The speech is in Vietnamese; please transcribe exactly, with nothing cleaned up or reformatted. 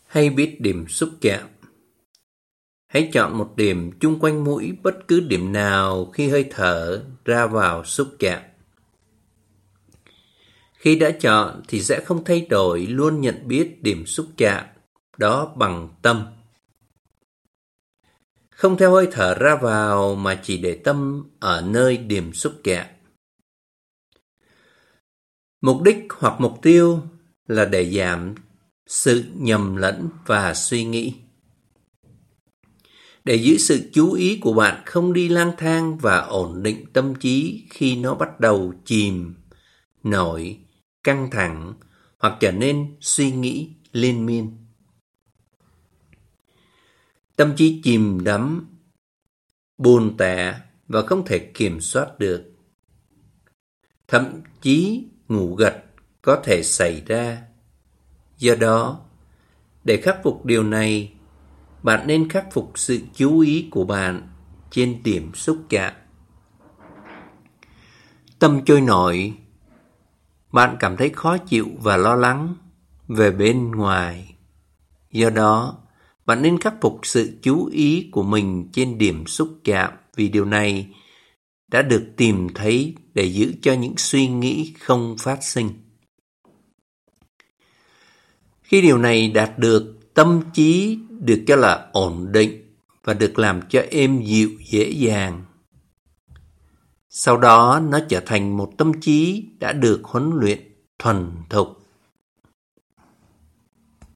Hay biết điểm xúc chạm. Hãy chọn một điểm chung quanh mũi, bất cứ điểm nào khi hơi thở ra vào xúc chạm. Khi đã chọn thì sẽ không thay đổi, luôn nhận biết điểm xúc chạm đó bằng tâm. Không theo hơi thở ra vào mà chỉ để tâm ở nơi điểm xúc chạm. Mục đích hoặc mục tiêu là để giảm sự nhầm lẫn và suy nghĩ. Để giữ sự chú ý của bạn không đi lang thang và ổn định tâm trí khi nó bắt đầu chìm, nổi, căng thẳng hoặc trở nên suy nghĩ liên miên. Tâm trí chìm đắm, buồn tẻ và không thể kiểm soát được. Thậm chí ngủ gật có thể xảy ra. Do đó, để khắc phục điều này, bạn nên khắc phục sự chú ý của bạn trên điểm xúc chạm. Tâm trôi nổi, bạn cảm thấy khó chịu và lo lắng về bên ngoài. Do đó, bạn nên khắc phục sự chú ý của mình trên điểm xúc chạm, vì điều này đã được tìm thấy để giữ cho những suy nghĩ không phát sinh. Khi điều này đạt được, tâm trí được cho là ổn định và được làm cho êm dịu dễ dàng. Sau đó nó trở thành một tâm trí đã được huấn luyện thuần thục.